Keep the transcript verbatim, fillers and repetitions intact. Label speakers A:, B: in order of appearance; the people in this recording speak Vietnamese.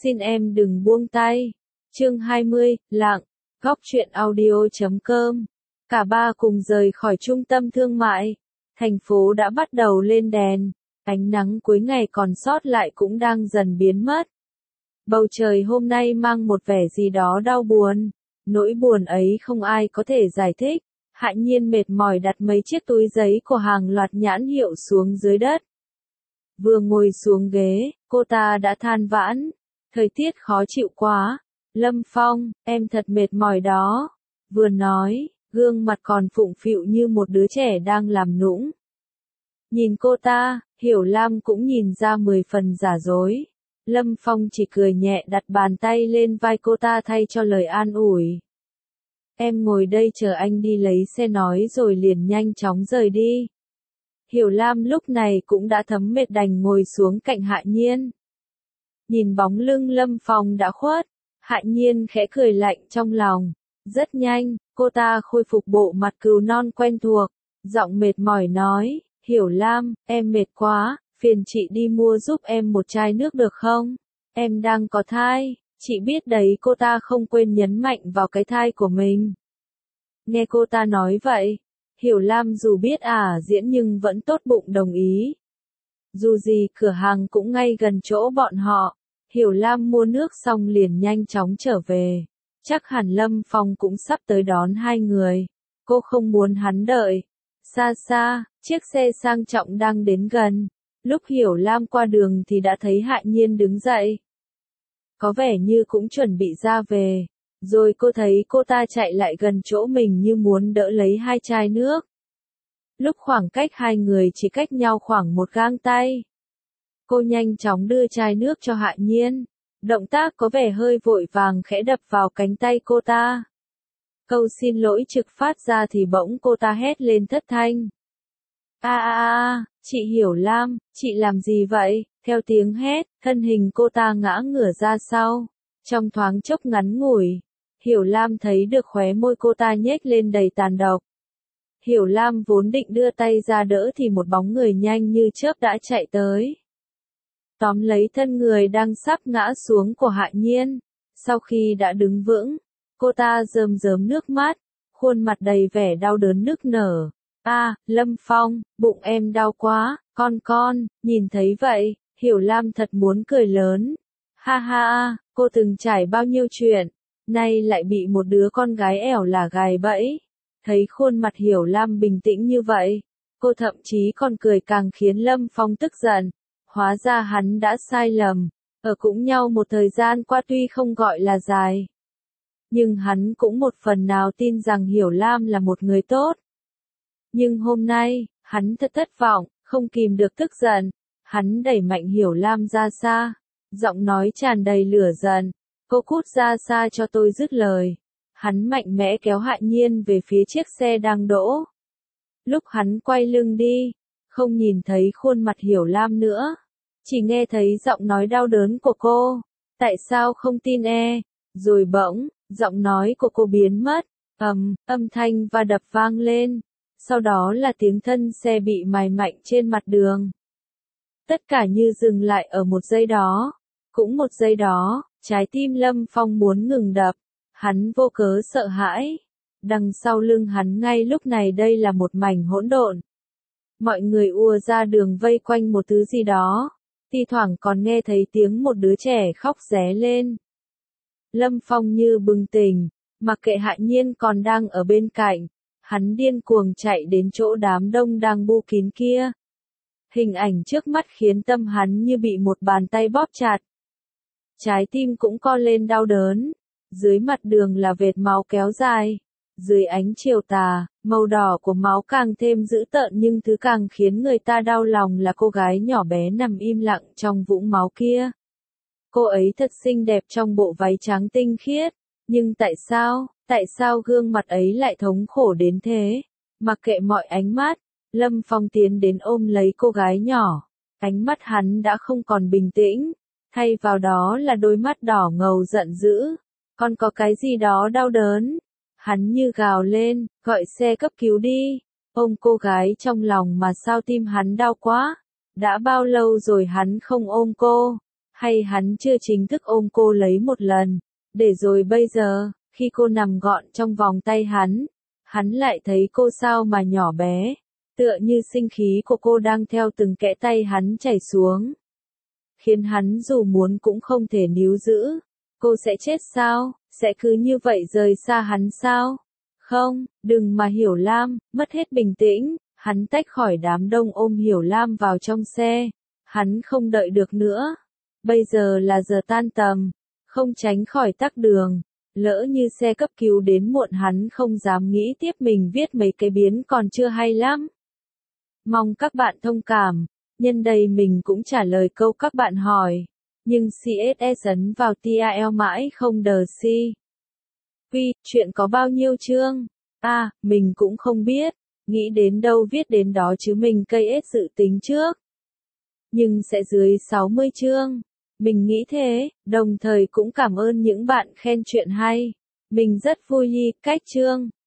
A: Xin em đừng buông tay. Chương hai mươi, Lặng, góc truyện audio chấm com. Cả ba cùng rời khỏi trung tâm thương mại. Thành phố đã bắt đầu lên đèn. Ánh nắng cuối ngày còn sót lại cũng đang dần biến mất. Bầu trời hôm nay mang một vẻ gì đó đau buồn. Nỗi buồn ấy không ai có thể giải thích. Hạ Nhiên mệt mỏi đặt mấy chiếc túi giấy của hàng loạt nhãn hiệu xuống dưới đất. Vừa ngồi xuống ghế, cô ta đã than vãn. Thời tiết khó chịu quá. Lâm Phong, em thật mệt mỏi đó. Vừa nói, gương mặt còn phụng phịu như một đứa trẻ đang làm nũng. Nhìn cô ta, Hiểu Lam cũng nhìn ra mười phần giả dối. Lâm Phong chỉ cười nhẹ đặt bàn tay lên vai cô ta thay cho lời an ủi. Em ngồi đây chờ anh đi lấy xe nói rồi liền nhanh chóng rời đi. Hiểu Lam lúc này cũng đã thấm mệt đành ngồi xuống cạnh Hạ Nhiên. Nhìn bóng lưng Lâm Phong đã khuất, Hạ Nhiên khẽ cười lạnh trong lòng. Rất nhanh, cô ta khôi phục bộ mặt cừu non quen thuộc, giọng mệt mỏi nói, Hiểu Lam, em mệt quá, phiền chị đi mua giúp em một chai nước được không? Em đang có thai, chị biết đấy. Cô ta không quên nhấn mạnh vào cái thai của mình. Nghe cô ta nói vậy, Hiểu Lam dù biết ả diễn nhưng vẫn tốt bụng đồng ý. Dù gì cửa hàng cũng ngay gần chỗ bọn họ, Hiểu Lam mua nước xong liền nhanh chóng trở về. Chắc hẳn Lâm Phong cũng sắp tới đón hai người. Cô không muốn hắn đợi. Xa xa, chiếc xe sang trọng đang đến gần. Lúc Hiểu Lam qua đường thì đã thấy Hạ Nhiên đứng dậy. Có vẻ như cũng chuẩn bị ra về. Rồi cô thấy cô ta chạy lại gần chỗ mình như muốn đỡ lấy hai chai nước. Lúc khoảng cách hai người chỉ cách nhau khoảng một gang tay. Cô nhanh chóng đưa chai nước cho Hạ Nhiên. Động tác có vẻ hơi vội vàng khẽ đập vào cánh tay cô ta. Câu xin lỗi trực phát ra thì bỗng cô ta hét lên thất thanh. A a a, chị Hiểu Lam, chị làm gì vậy? Theo tiếng hét, thân hình cô ta ngã ngửa ra sau. Trong thoáng chốc ngắn ngủi, Hiểu Lam thấy được khóe môi cô ta nhếch lên đầy tàn độc. Hiểu Lam vốn định đưa tay ra đỡ thì một bóng người nhanh như chớp đã chạy tới. Tóm lấy thân người đang sắp ngã xuống của Hạ Nhiên. Sau khi đã đứng vững, cô ta rơm rớm nước mắt, khuôn mặt đầy vẻ đau đớn nức nở. A, Lâm Phong, bụng em đau quá, con con. Nhìn thấy vậy, Hiểu Lam thật muốn cười lớn. Ha ha, cô từng trải bao nhiêu chuyện, nay lại bị một đứa con gái ẻo là gài bẫy. Thấy khuôn mặt Hiểu Lam bình tĩnh như vậy, cô thậm chí còn cười càng khiến Lâm Phong tức giận. Hóa ra hắn đã sai lầm. Ở cũng nhau một thời gian qua tuy không gọi là dài, nhưng hắn cũng một phần nào tin rằng Hiểu Lam là một người tốt. Nhưng hôm nay, hắn thật thất vọng, không kìm được tức giận. Hắn đẩy mạnh Hiểu Lam ra xa. Giọng nói tràn đầy lửa giận. Cô cút ra xa cho tôi dứt lời. Hắn mạnh mẽ kéo Hạ Nhiên về phía chiếc xe đang đỗ. Lúc hắn quay lưng đi, không nhìn thấy khuôn mặt Hiểu Lam nữa. Chỉ nghe thấy giọng nói đau đớn của cô. Tại sao không tin e? Rồi bỗng, giọng nói của cô biến mất. Ầm, âm thanh và đập vang lên. Sau đó là tiếng thân xe bị mài mạnh trên mặt đường. Tất cả như dừng lại ở một giây đó. Cũng một giây đó, trái tim Lâm Phong muốn ngừng đập. Hắn vô cớ sợ hãi. Đằng sau lưng hắn ngay lúc này đây là một mảnh hỗn độn. Mọi người ùa ra đường vây quanh một thứ gì đó. Thi thoảng còn nghe thấy tiếng một đứa trẻ khóc ré lên. Lâm Phong như bừng tỉnh, mặc kệ Hạ Nhiên còn đang ở bên cạnh. Hắn điên cuồng chạy đến chỗ đám đông đang bu kín kia. Hình ảnh trước mắt khiến tâm hắn như bị một bàn tay bóp chặt. Trái tim cũng co lên đau đớn. Dưới mặt đường là vệt máu kéo dài. Dưới ánh chiều tà, màu đỏ của máu càng thêm dữ tợn nhưng thứ càng khiến người ta đau lòng là cô gái nhỏ bé nằm im lặng trong vũng máu kia. Cô ấy thật xinh đẹp trong bộ váy trắng tinh khiết. Nhưng tại sao, tại sao gương mặt ấy lại thống khổ đến thế? Mặc kệ mọi ánh mắt, Lâm Phong tiến đến ôm lấy cô gái nhỏ. Ánh mắt hắn đã không còn bình tĩnh. Thay vào đó là đôi mắt đỏ ngầu giận dữ. Còn có cái gì đó đau đớn. Hắn như gào lên, gọi xe cấp cứu đi. Ôm cô gái trong lòng mà sao tim hắn đau quá. Đã bao lâu rồi hắn không ôm cô. Hay hắn chưa chính thức ôm cô lấy một lần, để rồi bây giờ, khi cô nằm gọn trong vòng tay hắn, hắn lại thấy cô sao mà nhỏ bé, tựa như sinh khí của cô đang theo từng kẽ tay hắn chảy xuống. Khiến hắn dù muốn cũng không thể níu giữ. Cô sẽ chết sao? Sẽ cứ như vậy rời xa hắn sao? Không, đừng mà Hiểu Lam, mất hết bình tĩnh, hắn tách khỏi đám đông ôm Hiểu Lam vào trong xe. Hắn không đợi được nữa. Bây giờ là giờ tan tầm, không tránh khỏi tắc đường. Lỡ như xe cấp cứu đến muộn hắn không dám nghĩ tiếp mình viết mấy cái biến còn chưa hay lắm. Mong các bạn thông cảm, nhân đây mình cũng trả lời câu các bạn hỏi. Nhưng xê ét ét ấn vào tê i e lờ mãi không đờ si. Quy, chuyện có bao nhiêu chương? À, mình cũng không biết. Nghĩ đến đâu viết đến đó chứ mình cây ết dự tính trước. Nhưng sẽ dưới sáu mươi chương. Mình nghĩ thế, đồng thời cũng cảm ơn những bạn khen chuyện hay. Mình rất vui cách chương.